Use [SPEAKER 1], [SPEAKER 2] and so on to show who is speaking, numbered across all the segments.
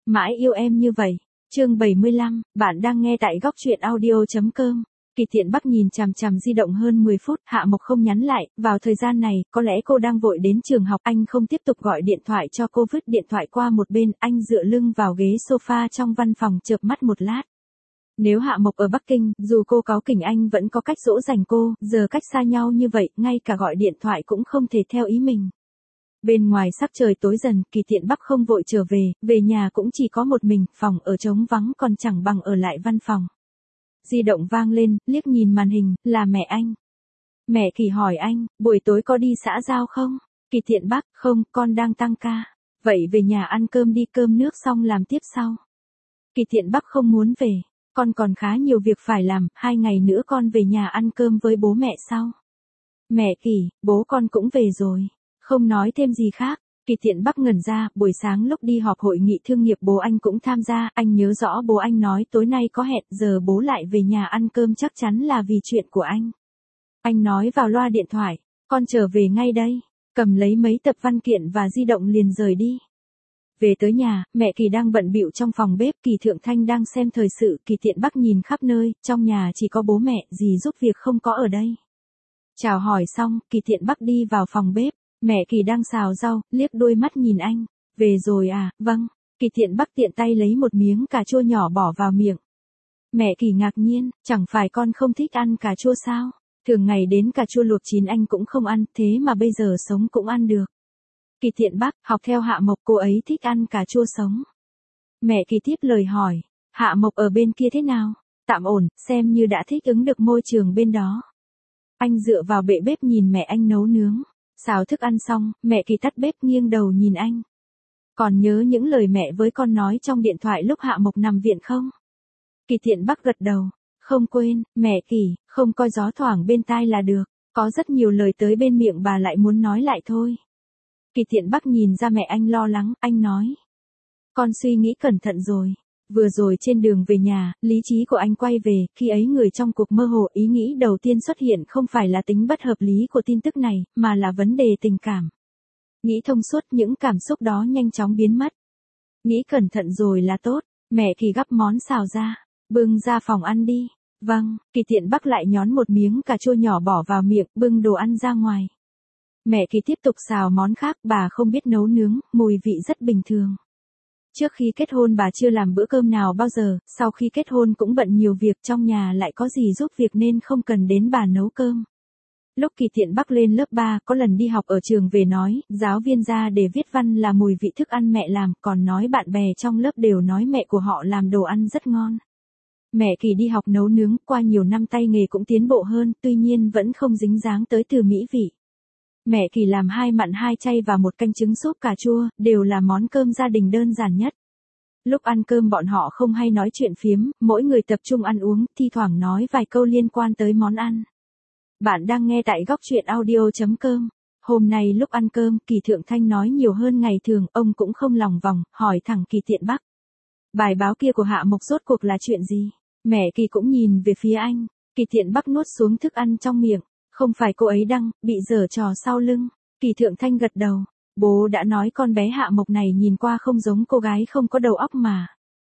[SPEAKER 1] Mãi yêu em như vậy. Chương 75, bạn đang nghe tại góc truyện audio.com. Kỳ Thiện Bắc nhìn chằm chằm di động hơn 10 phút, Hạ Mộc không nhắn lại, vào thời gian này, có lẽ cô đang vội đến trường học, anh không tiếp tục gọi điện thoại cho cô, vứt điện thoại qua một bên, anh dựa lưng vào ghế sofa trong văn phòng chợp mắt một lát. Nếu Hạ Mộc ở Bắc Kinh, dù cô cáu kỉnh anh vẫn có cách dỗ dành cô, giờ cách xa nhau như vậy, ngay cả gọi điện thoại cũng không thể theo ý mình. Bên ngoài sắc trời tối dần, Kỳ Thiện Bắc không vội trở về nhà cũng chỉ có một mình, phòng ở trống vắng còn chẳng bằng ở lại văn phòng. Di động vang lên, liếc nhìn màn hình, là mẹ anh. Mẹ Kỳ hỏi anh, buổi tối có đi xã giao không? Kỳ Thiện Bắc, không, con đang tăng ca. Vậy về nhà ăn cơm đi, cơm nước xong làm tiếp sau. Kỳ Thiện Bắc không muốn về, con còn khá nhiều việc phải làm, 2 ngày nữa con về nhà ăn cơm với bố mẹ sau. Mẹ Kỳ, bố con cũng về rồi. Không nói thêm gì khác, Kỳ Thiện Bắc ngẩn ra, buổi sáng lúc đi họp hội nghị thương nghiệp bố anh cũng tham gia, anh nhớ rõ bố anh nói tối nay có hẹn, giờ bố lại về nhà ăn cơm chắc chắn là vì chuyện của anh. Anh nói vào loa điện thoại, con trở về ngay đây, cầm lấy mấy tập văn kiện và di động liền rời đi. Về tới nhà, mẹ Kỳ đang bận bịu trong phòng bếp, Kỳ Thượng Thanh đang xem thời sự, Kỳ Thiện Bắc nhìn khắp nơi, trong nhà chỉ có bố mẹ, dì giúp việc không có ở đây. Chào hỏi xong, Kỳ Thiện Bắc đi vào phòng bếp. Mẹ Kỳ đang xào rau, liếc đôi mắt nhìn anh. Về rồi à, vâng. Kỳ Thiện Bắc tiện tay lấy một miếng cà chua nhỏ bỏ vào miệng. Mẹ Kỳ ngạc nhiên, chẳng phải con không thích ăn cà chua sao? Thường ngày đến cà chua luộc chín anh cũng không ăn, thế mà bây giờ sống cũng ăn được. Kỳ Thiện Bắc, học theo Hạ Mộc, cô ấy thích ăn cà chua sống. Mẹ Kỳ tiếp lời hỏi, Hạ Mộc ở bên kia thế nào? Tạm ổn, xem như đã thích ứng được môi trường bên đó. Anh dựa vào bệ bếp nhìn mẹ anh nấu nướng. Xào thức ăn xong, mẹ Kỳ tắt bếp nghiêng đầu nhìn anh. Còn nhớ những lời mẹ với con nói trong điện thoại lúc Hạ Mộc nằm viện không? Kỳ Thiện Bắc gật đầu. Không quên, mẹ Kỳ, không coi gió thoảng bên tai là được. Có rất nhiều lời tới bên miệng bà lại muốn nói lại thôi. Kỳ Thiện Bắc nhìn ra mẹ anh lo lắng, anh nói. Con suy nghĩ cẩn thận rồi. Vừa rồi trên đường về nhà, lý trí của anh quay về, khi ấy người trong cuộc mơ hồ, ý nghĩ đầu tiên xuất hiện không phải là tính bất hợp lý của tin tức này, mà là vấn đề tình cảm. Nghĩ thông suốt, những cảm xúc đó nhanh chóng biến mất. Nghĩ cẩn thận rồi là tốt, mẹ Kỳ gắp món xào ra, bưng ra phòng ăn đi. Vâng, Kỳ Thiện Bắc lại nhón một miếng cà chua nhỏ bỏ vào miệng, bưng đồ ăn ra ngoài. Mẹ Kỳ tiếp tục xào món khác, bà không biết nấu nướng, mùi vị rất bình thường. Trước khi kết hôn bà chưa làm bữa cơm nào bao giờ, sau khi kết hôn cũng bận nhiều việc, trong nhà lại có gì giúp việc nên không cần đến bà nấu cơm. Lúc Kỳ Thiện Bắc lên lớp 3, có lần đi học ở trường về nói, giáo viên ra để viết văn là mùi vị thức ăn mẹ làm, còn nói bạn bè trong lớp đều nói mẹ của họ làm đồ ăn rất ngon. Mẹ Kỳ đi học nấu nướng, qua nhiều năm tay nghề cũng tiến bộ hơn, tuy nhiên vẫn không dính dáng tới từ mỹ vị. Mẹ Kỳ làm 2 mặn 2 chay và một canh trứng súp cà chua, đều là món cơm gia đình đơn giản nhất. Lúc ăn cơm bọn họ không hay nói chuyện phiếm, mỗi người tập trung ăn uống, thi thoảng nói vài câu liên quan tới món ăn. Bạn đang nghe tại góc truyện audio.com. Hôm nay lúc ăn cơm, Kỳ Thượng Thanh nói nhiều hơn ngày thường, ông cũng không lòng vòng, hỏi thẳng Kỳ Thiện Bắc. Bài báo kia của Hạ Mộc rốt cuộc là chuyện gì? Mẹ Kỳ cũng nhìn về phía anh. Kỳ Thiện Bắc nuốt xuống thức ăn trong miệng. Không phải cô ấy đăng, bị giở trò sau lưng. Kỳ Thượng Thanh gật đầu. Bố đã nói con bé Hạ Mộc này nhìn qua không giống cô gái không có đầu óc mà.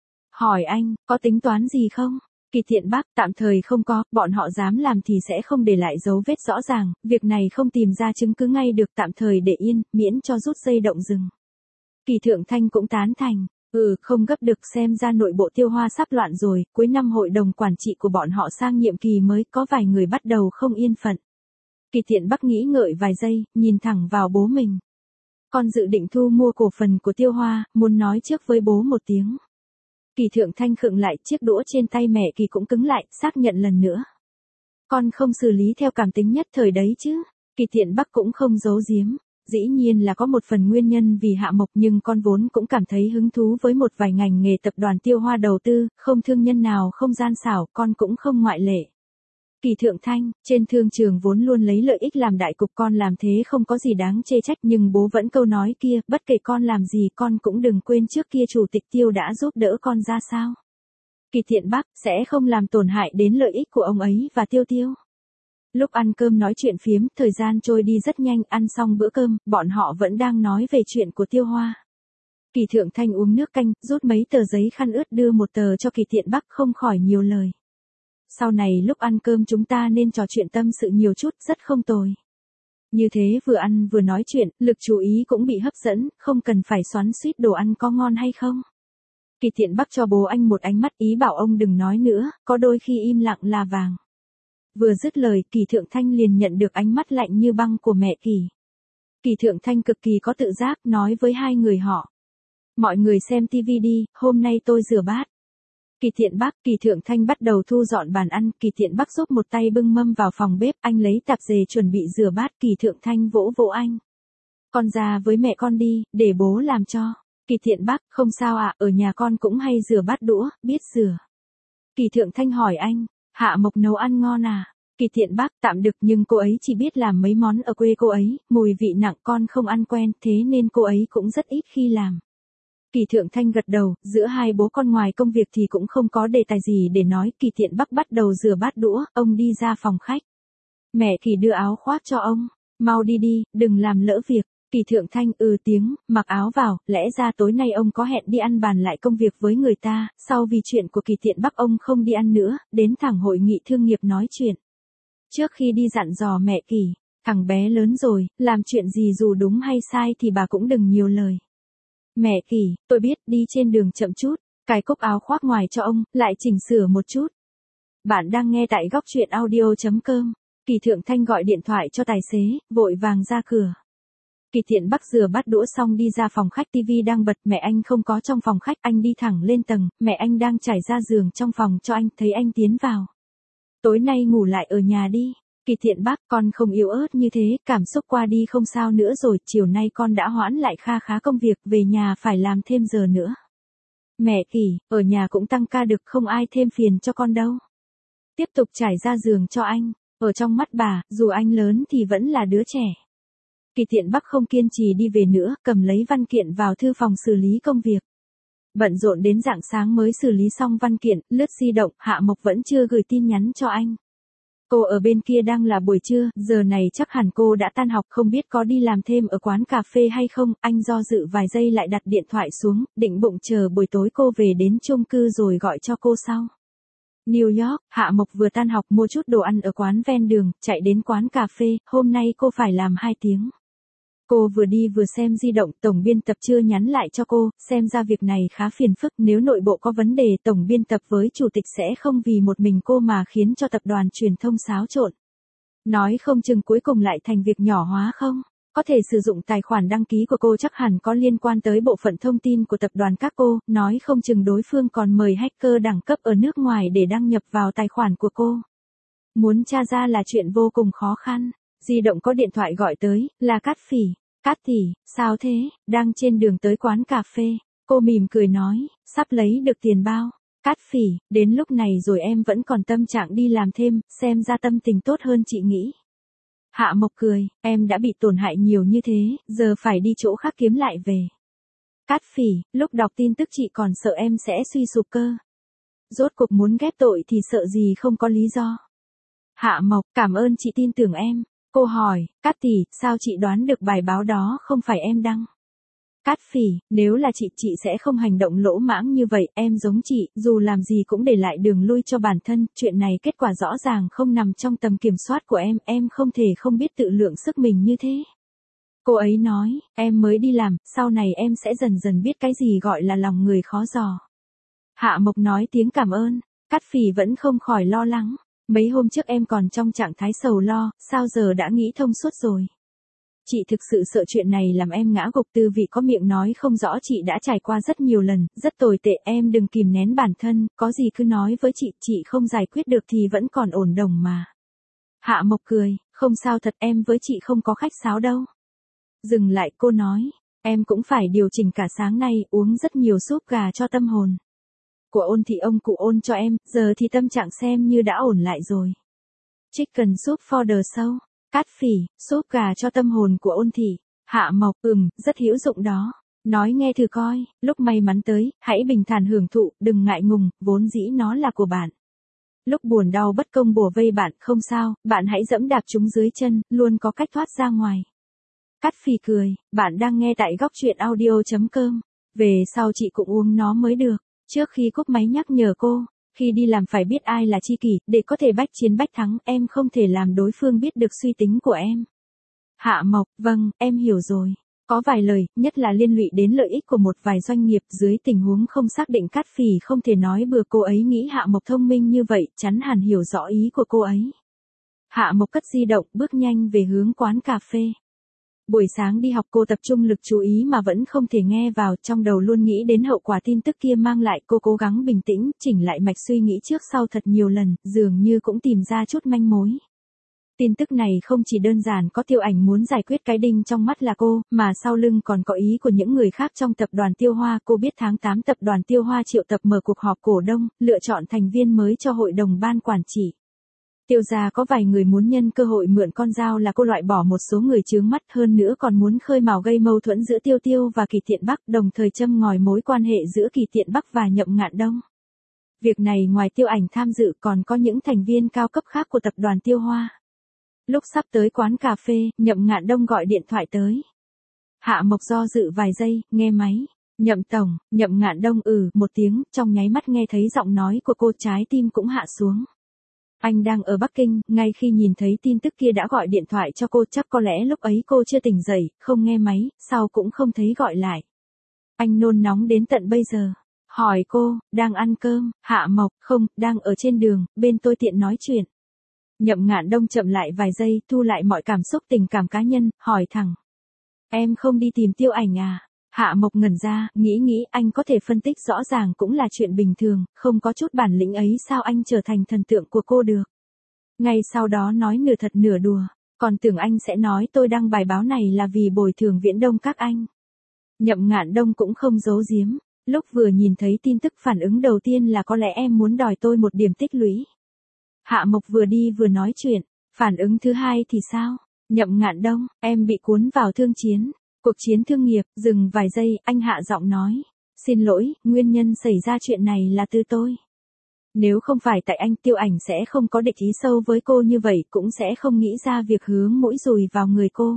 [SPEAKER 1] Hỏi anh, có tính toán gì không? Kỳ Thiện Bắc, tạm thời không có, bọn họ dám làm thì sẽ không để lại dấu vết rõ ràng, việc này không tìm ra chứng cứ ngay được, tạm thời để yên, miễn cho rút dây động rừng. Kỳ Thượng Thanh cũng tán thành. Không gấp được, xem ra nội bộ Tiêu Hoa sắp loạn rồi, cuối năm hội đồng quản trị của bọn họ sang nhiệm kỳ mới, có vài người bắt đầu không yên phận. Kỳ Thiện Bắc nghĩ ngợi vài giây, nhìn thẳng vào bố mình. Con dự định thu mua cổ phần của Tiêu Hoa, muốn nói trước với bố một tiếng. Kỳ Thượng Thanh khựng lại, chiếc đũa trên tay mẹ Kỳ cũng cứng lại, xác nhận lần nữa. Con không xử lý theo cảm tính nhất thời đấy chứ? Kỳ Thiện Bắc cũng không giấu giếm. Dĩ nhiên là có một phần nguyên nhân vì Hạ Mộc, nhưng con vốn cũng cảm thấy hứng thú với một vài ngành nghề tập đoàn Tiêu Hoa đầu tư, không thương nhân nào không gian xảo, con cũng không ngoại lệ. Kỳ Thượng Thanh, trên thương trường vốn luôn lấy lợi ích làm đại cục, con làm thế không có gì đáng chê trách, nhưng bố vẫn câu nói kia, bất kể con làm gì con cũng đừng quên trước kia chủ tịch Tiêu đã giúp đỡ con ra sao. Kỳ Thiện Bắc, sẽ không làm tổn hại đến lợi ích của ông ấy và Tiêu Tiêu. Lúc ăn cơm nói chuyện phiếm, thời gian trôi đi rất nhanh, ăn xong bữa cơm, bọn họ vẫn đang nói về chuyện của Tiêu Hoa. Kỳ Thượng Thanh uống nước canh, rút mấy tờ giấy khăn ướt đưa một tờ cho Kỳ Thiện Bắc, không khỏi nhiều lời. Sau này lúc ăn cơm chúng ta nên trò chuyện tâm sự nhiều chút, rất không tồi. Như thế vừa ăn vừa nói chuyện, lực chú ý cũng bị hấp dẫn, không cần phải xoắn xuýt đồ ăn có ngon hay không. Kỳ Thiện Bắc cho bố anh một ánh mắt ý bảo ông đừng nói nữa, có đôi khi im lặng là vàng. Vừa dứt lời, Kỳ Thượng Thanh liền nhận được ánh mắt lạnh như băng của mẹ Kỳ. Kỳ Thượng Thanh cực kỳ có tự giác, nói với hai người họ. Mọi người xem tivi đi, hôm nay tôi rửa bát. Kỳ Thiện Bắc, Kỳ Thượng Thanh bắt đầu thu dọn bàn ăn, Kỳ Thiện Bắc giúp một tay bưng mâm vào phòng bếp, anh lấy tạp dề chuẩn bị rửa bát, Kỳ Thượng Thanh vỗ vỗ anh. Con ra với mẹ con đi, để bố làm cho. Kỳ Thiện Bắc, không sao ạ, ở nhà con cũng hay rửa bát đũa, biết rửa. Kỳ Thượng Thanh hỏi anh, Hạ Mộc nấu ăn ngon à? Kỳ Thiện Bắc, tạm được nhưng cô ấy chỉ biết làm mấy món ở quê cô ấy, mùi vị nặng con không ăn quen, thế nên cô ấy cũng rất ít khi làm. Kỳ Thượng Thanh gật đầu, giữa hai bố con ngoài công việc thì cũng không có đề tài gì để nói, Kỳ Thiện Bắc bắt đầu rửa bát đũa, ông đi ra phòng khách. Mẹ Kỳ đưa áo khoác cho ông, mau đi đi, đừng làm lỡ việc. Kỳ Thượng Thanh tiếng, mặc áo vào, lẽ ra tối nay ông có hẹn đi ăn bàn lại công việc với người ta, sau vì chuyện của Kỳ Thiện Bắc ông không đi ăn nữa, đến thẳng hội nghị thương nghiệp nói chuyện. Trước khi đi dặn dò mẹ Kỳ, thằng bé lớn rồi, làm chuyện gì dù đúng hay sai thì bà cũng đừng nhiều lời. Mẹ Kỳ, tôi biết, đi trên đường chậm chút, cài cúc áo khoác ngoài cho ông, lại chỉnh sửa một chút. Bạn đang nghe tại góc truyện audio.com. Kỳ Thượng Thanh gọi điện thoại cho tài xế, vội vàng ra cửa. Kỳ Thiện Bắc rửa bát đũa xong đi ra phòng khách, tivi đang bật, mẹ anh không có trong phòng khách, anh đi thẳng lên tầng, mẹ anh đang trải ra giường trong phòng cho anh, thấy anh tiến vào. Tối nay ngủ lại ở nhà đi. Kỳ Thiện Bắc, con không yếu ớt như thế, cảm xúc qua đi không sao nữa rồi, chiều nay con đã hoãn lại kha khá công việc, về nhà phải làm thêm giờ nữa. Mẹ Kỳ, ở nhà cũng tăng ca được, không ai thêm phiền cho con đâu. Tiếp tục trải ra giường cho anh, ở trong mắt bà, dù anh lớn thì vẫn là đứa trẻ. Kỳ Thiện Bắc không kiên trì đi về nữa, cầm lấy văn kiện vào thư phòng xử lý công việc. Bận rộn đến rạng sáng mới xử lý xong văn kiện, lướt di động, Hạ Mộc vẫn chưa gửi tin nhắn cho anh. Cô ở bên kia đang là buổi trưa, giờ này chắc hẳn cô đã tan học, không biết có đi làm thêm ở quán cà phê hay không, anh do dự vài giây lại đặt điện thoại xuống, định bụng chờ buổi tối cô về đến chung cư rồi gọi cho cô sau. New York, Hạ Mộc vừa tan học mua chút đồ ăn ở quán ven đường, chạy đến quán cà phê, hôm nay cô phải làm 2 tiếng. Cô vừa đi vừa xem di động, tổng biên tập chưa nhắn lại cho cô, xem ra việc này khá phiền phức, nếu nội bộ có vấn đề tổng biên tập với chủ tịch sẽ không vì một mình cô mà khiến cho tập đoàn truyền thông xáo trộn. Nói không chừng cuối cùng lại thành việc nhỏ hóa không? Có thể sử dụng tài khoản đăng ký của cô chắc hẳn có liên quan tới bộ phận thông tin của tập đoàn các cô, nói không chừng đối phương còn mời hacker đẳng cấp ở nước ngoài để đăng nhập vào tài khoản của cô. Muốn tra ra là chuyện vô cùng khó khăn. Di động có điện thoại gọi tới, là Cát Phỉ. Cát tỷ, sao thế, đang trên đường tới quán cà phê. Cô mỉm cười nói, sắp lấy được tiền bao. Cát Phỉ, đến lúc này rồi em vẫn còn tâm trạng đi làm thêm, xem ra tâm tình tốt hơn chị nghĩ. Hạ Mộc cười, em đã bị tổn hại nhiều như thế, giờ phải đi chỗ khác kiếm lại về. Cát Phỉ, lúc đọc tin tức chị còn sợ em sẽ suy sụp cơ. Rốt cuộc muốn ghép tội thì sợ gì không có lý do. Hạ Mộc, cảm ơn chị tin tưởng em. Cô hỏi, Cát tỷ, sao chị đoán được bài báo đó không phải em đăng? Cát Phỉ, nếu là chị sẽ không hành động lỗ mãng như vậy, em giống chị, dù làm gì cũng để lại đường lui cho bản thân, chuyện này kết quả rõ ràng không nằm trong tầm kiểm soát của em không thể không biết tự lượng sức mình như thế. Cô ấy nói, em mới đi làm, sau này em sẽ dần dần biết cái gì gọi là lòng người khó dò. Hạ Mộc nói tiếng cảm ơn, Cát Phỉ vẫn không khỏi lo lắng. Mấy hôm trước em còn trong trạng thái sầu lo, sao giờ đã nghĩ thông suốt rồi. Chị thực sự sợ chuyện này làm em ngã gục, Tư Vị có miệng nói không rõ, chị đã trải qua rất nhiều lần, rất tồi tệ, em đừng kìm nén bản thân, có gì cứ nói với chị không giải quyết được thì vẫn còn ổn đồng mà. Hạ Mộc cười, không sao thật, em với chị không có khách sáo đâu. Dừng lại cô nói, em cũng phải điều chỉnh cả sáng nay, uống rất nhiều súp gà cho tâm hồn. Của Ôn thì ông cụ ôn cho em, giờ thì tâm trạng xem như đã ổn lại rồi. Chicken soup for the soul. Cát Phỉ, súp gà cho tâm hồn của Ôn thị. Hạ Mộc, rất hữu dụng đó. Nói nghe thử coi, lúc may mắn tới, hãy bình thản hưởng thụ, đừng ngại ngùng, vốn dĩ nó là của bạn. Lúc buồn đau bất công bủa vây bạn, không sao, bạn hãy dẫm đạp chúng dưới chân, luôn có cách thoát ra ngoài. Cát Phỉ cười, bạn đang nghe tại góc truyện audio.com. Về sau chị cũng uống nó mới được. Trước khi cúp máy nhắc nhở cô, khi đi làm phải biết ai là tri kỷ, để có thể bách chiến bách thắng, em không thể làm đối phương biết được suy tính của em. Hạ Mộc, vâng, em hiểu rồi. Có vài lời, nhất là liên lụy đến lợi ích của một vài doanh nghiệp dưới tình huống không xác định Cát Phỉ không thể nói bừa. Cô ấy nghĩ Hạ Mộc thông minh như vậy, chắn hẳn hiểu rõ ý của cô ấy. Hạ Mộc cất di động, bước nhanh về hướng quán cà phê. Buổi sáng đi học cô tập trung lực chú ý mà vẫn không thể nghe vào, trong đầu luôn nghĩ đến hậu quả tin tức kia mang lại. Cô cố gắng bình tĩnh, chỉnh lại mạch suy nghĩ trước sau thật nhiều lần, dường như cũng tìm ra chút manh mối. Tin tức này không chỉ đơn giản có Tiêu Ảnh muốn giải quyết cái đinh trong mắt là cô, mà sau lưng còn có ý của những người khác trong tập đoàn Tiêu Hoa. Cô biết tháng 8 tập đoàn Tiêu Hoa triệu tập mở cuộc họp cổ đông, lựa chọn thành viên mới cho hội đồng ban quản trị. Tiêu gia có vài người muốn nhân cơ hội mượn con dao là cô loại bỏ một số người chướng mắt, hơn nữa còn muốn khơi mào gây mâu thuẫn giữa Tiêu Tiêu và Kỳ Tiện Bắc, đồng thời châm ngòi mối quan hệ giữa Kỳ Tiện Bắc và Nhậm Ngạn Đông. Việc này ngoài Tiêu Ảnh tham dự còn có những thành viên cao cấp khác của tập đoàn Tiêu Hoa. Lúc sắp tới quán cà phê, Nhậm Ngạn Đông gọi điện thoại tới. Hạ Mộc do dự vài giây, nghe máy. Nhậm tổng, Nhậm Ngạn Đông một tiếng, trong nháy mắt nghe thấy giọng nói của cô, trái tim cũng hạ xuống. Anh đang ở Bắc Kinh, ngay khi nhìn thấy tin tức kia đã gọi điện thoại cho cô, chắc có lẽ lúc ấy cô chưa tỉnh dậy, không nghe máy, sau cũng không thấy gọi lại. Anh nôn nóng đến tận bây giờ. Hỏi cô, đang ăn cơm? Hạ Mộc, không, đang ở trên đường, bên tôi tiện nói chuyện. Nhậm Ngạn Đông chậm lại vài giây, thu lại mọi cảm xúc tình cảm cá nhân, hỏi thẳng. Em không đi tìm Tiêu Ảnh à? Hạ Mộc ngẩn ra, nghĩ anh có thể phân tích rõ ràng cũng là chuyện bình thường, không có chút bản lĩnh ấy sao anh trở thành thần tượng của cô được. Ngay sau đó nói nửa thật nửa đùa, còn tưởng anh sẽ nói tôi đăng bài báo này là vì bồi thường Viễn Đông các anh. Nhậm Ngạn Đông cũng không giấu giếm, lúc vừa nhìn thấy tin tức phản ứng đầu tiên là có lẽ em muốn đòi tôi một điểm tích lũy. Hạ Mộc vừa đi vừa nói chuyện, phản ứng thứ hai thì sao? Nhậm Ngạn Đông, em bị cuốn vào thương chiến. Cuộc chiến thương nghiệp, dừng vài giây, anh hạ giọng nói. Xin lỗi, nguyên nhân xảy ra chuyện này là từ tôi. Nếu không phải tại anh, Tiêu Ảnh sẽ không có địch ý sâu với cô như vậy, cũng sẽ không nghĩ ra việc hướng mũi dùi vào người cô.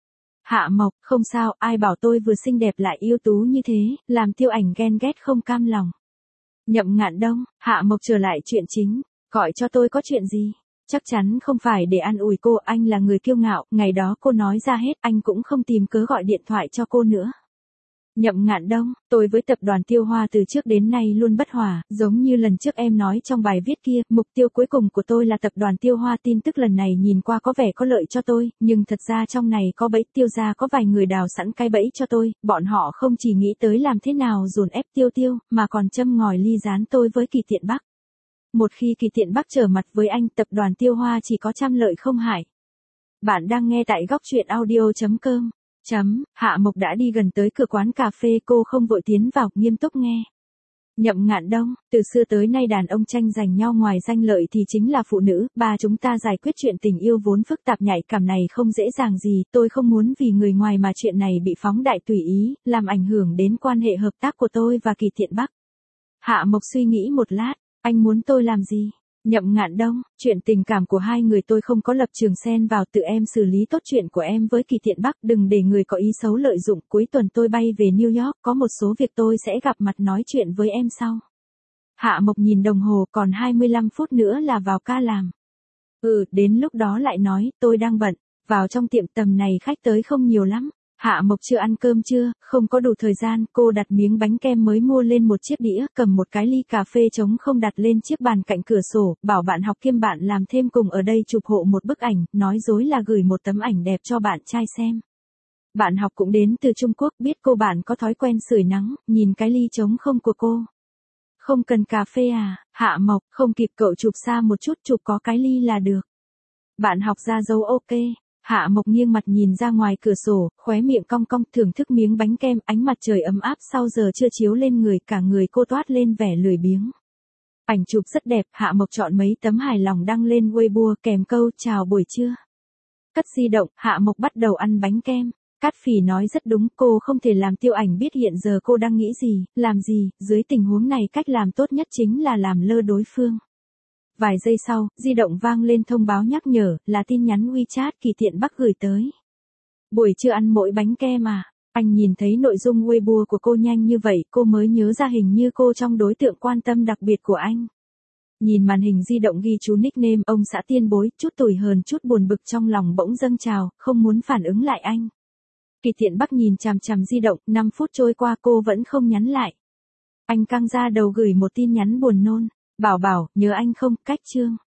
[SPEAKER 1] Hạ Mộc, không sao, ai bảo tôi vừa xinh đẹp lại ưu tú như thế, làm Tiêu Ảnh ghen ghét không cam lòng. Nhậm Ngạn Đông, Hạ Mộc trở lại chuyện chính, gọi cho tôi có chuyện gì? Chắc chắn không phải để an ủi cô, anh là người kiêu ngạo, ngày đó cô nói ra hết, anh cũng không tìm cớ gọi điện thoại cho cô nữa. Nhậm Ngạn Đông, tôi với tập đoàn Tiêu Hoa từ trước đến nay luôn bất hòa, giống như lần trước em nói trong bài viết kia, mục tiêu cuối cùng của tôi là tập đoàn Tiêu Hoa. Tin tức lần này nhìn qua có vẻ có lợi cho tôi, nhưng thật ra trong này có bẫy. Tiêu gia có vài người đào sẵn cái bẫy cho tôi, bọn họ không chỉ nghĩ tới làm thế nào dồn ép Tiêu, mà còn châm ngòi ly gián tôi với Kỳ Tiện Bắc. Một khi Kỳ Tiện Bắc trở mặt với anh, tập đoàn Tiêu Hoa chỉ có trăm lợi không hại. Bạn đang nghe tại góc truyện audio.com. Hạ Mộc đã đi gần tới cửa quán cà phê, cô không vội tiến vào, nghiêm túc nghe. Nhậm Ngạn Đông, từ xưa tới nay đàn ông tranh giành nhau ngoài danh lợi thì chính là phụ nữ, ba chúng ta giải quyết chuyện tình yêu vốn phức tạp nhạy cảm này không dễ dàng gì, tôi không muốn vì người ngoài mà chuyện này bị phóng đại tùy ý, làm ảnh hưởng đến quan hệ hợp tác của tôi và Kỳ Tiện Bắc. Hạ Mộc suy nghĩ một lát, anh muốn tôi làm gì? Nhậm Ngạn Đông, chuyện tình cảm của hai người tôi không có lập trường xen vào, tự em xử lý tốt chuyện của em với Kỳ Tiện Bắc, đừng để người có ý xấu lợi dụng. Cuối tuần tôi bay về New York, có một số việc tôi sẽ gặp mặt nói chuyện với em sau. Hạ Mộc nhìn đồng hồ, còn 25 phút nữa là vào ca làm. Đến lúc đó lại nói, tôi đang bận. Vào trong tiệm tầm này khách tới không nhiều lắm. Hạ Mộc chưa ăn cơm trưa, không có đủ thời gian, cô đặt miếng bánh kem mới mua lên một chiếc đĩa, cầm một cái ly cà phê trống không đặt lên chiếc bàn cạnh cửa sổ, bảo bạn học kiêm bạn làm thêm cùng ở đây chụp hộ một bức ảnh, nói dối là gửi một tấm ảnh đẹp cho bạn trai xem. Bạn học cũng đến từ Trung Quốc, biết cô bạn có thói quen sưởi nắng, nhìn cái ly trống không của cô. Không cần cà phê à? Hạ Mộc, không kịp, cậu chụp xa một chút, chụp có cái ly là được. Bạn học ra dấu ok. Hạ Mộc nghiêng mặt nhìn ra ngoài cửa sổ, khóe miệng cong cong, thưởng thức miếng bánh kem, ánh mặt trời ấm áp sau giờ trưa chiếu lên người, cả người cô toát lên vẻ lười biếng. Ảnh chụp rất đẹp, Hạ Mộc chọn mấy tấm hài lòng đăng lên Weibo kèm câu chào buổi trưa. Cất di động, Hạ Mộc bắt đầu ăn bánh kem. Cát Phỉ nói rất đúng, cô không thể làm Tiêu Ảnh biết hiện giờ cô đang nghĩ gì, làm gì, dưới tình huống này cách làm tốt nhất chính là làm lơ đối phương. Vài giây sau, di động vang lên thông báo nhắc nhở, là tin nhắn WeChat Kỳ Tiện Bắc gửi tới. Buổi trưa ăn mỗi bánh kem à? Anh nhìn thấy nội dung Weibo của cô nhanh như vậy, cô mới nhớ ra hình như cô trong đối tượng quan tâm đặc biệt của anh. Nhìn màn hình di động ghi chú nickname ông xã Tiên Bối, chút tủi hờn chút buồn bực trong lòng bỗng dâng trào, không muốn phản ứng lại anh. Kỳ Thiện Bắc nhìn chằm chằm di động, 5 phút trôi qua cô vẫn không nhắn lại. Anh căng ra đầu gửi một tin nhắn buồn nôn. Bảo bảo, nhớ anh không, cách chương.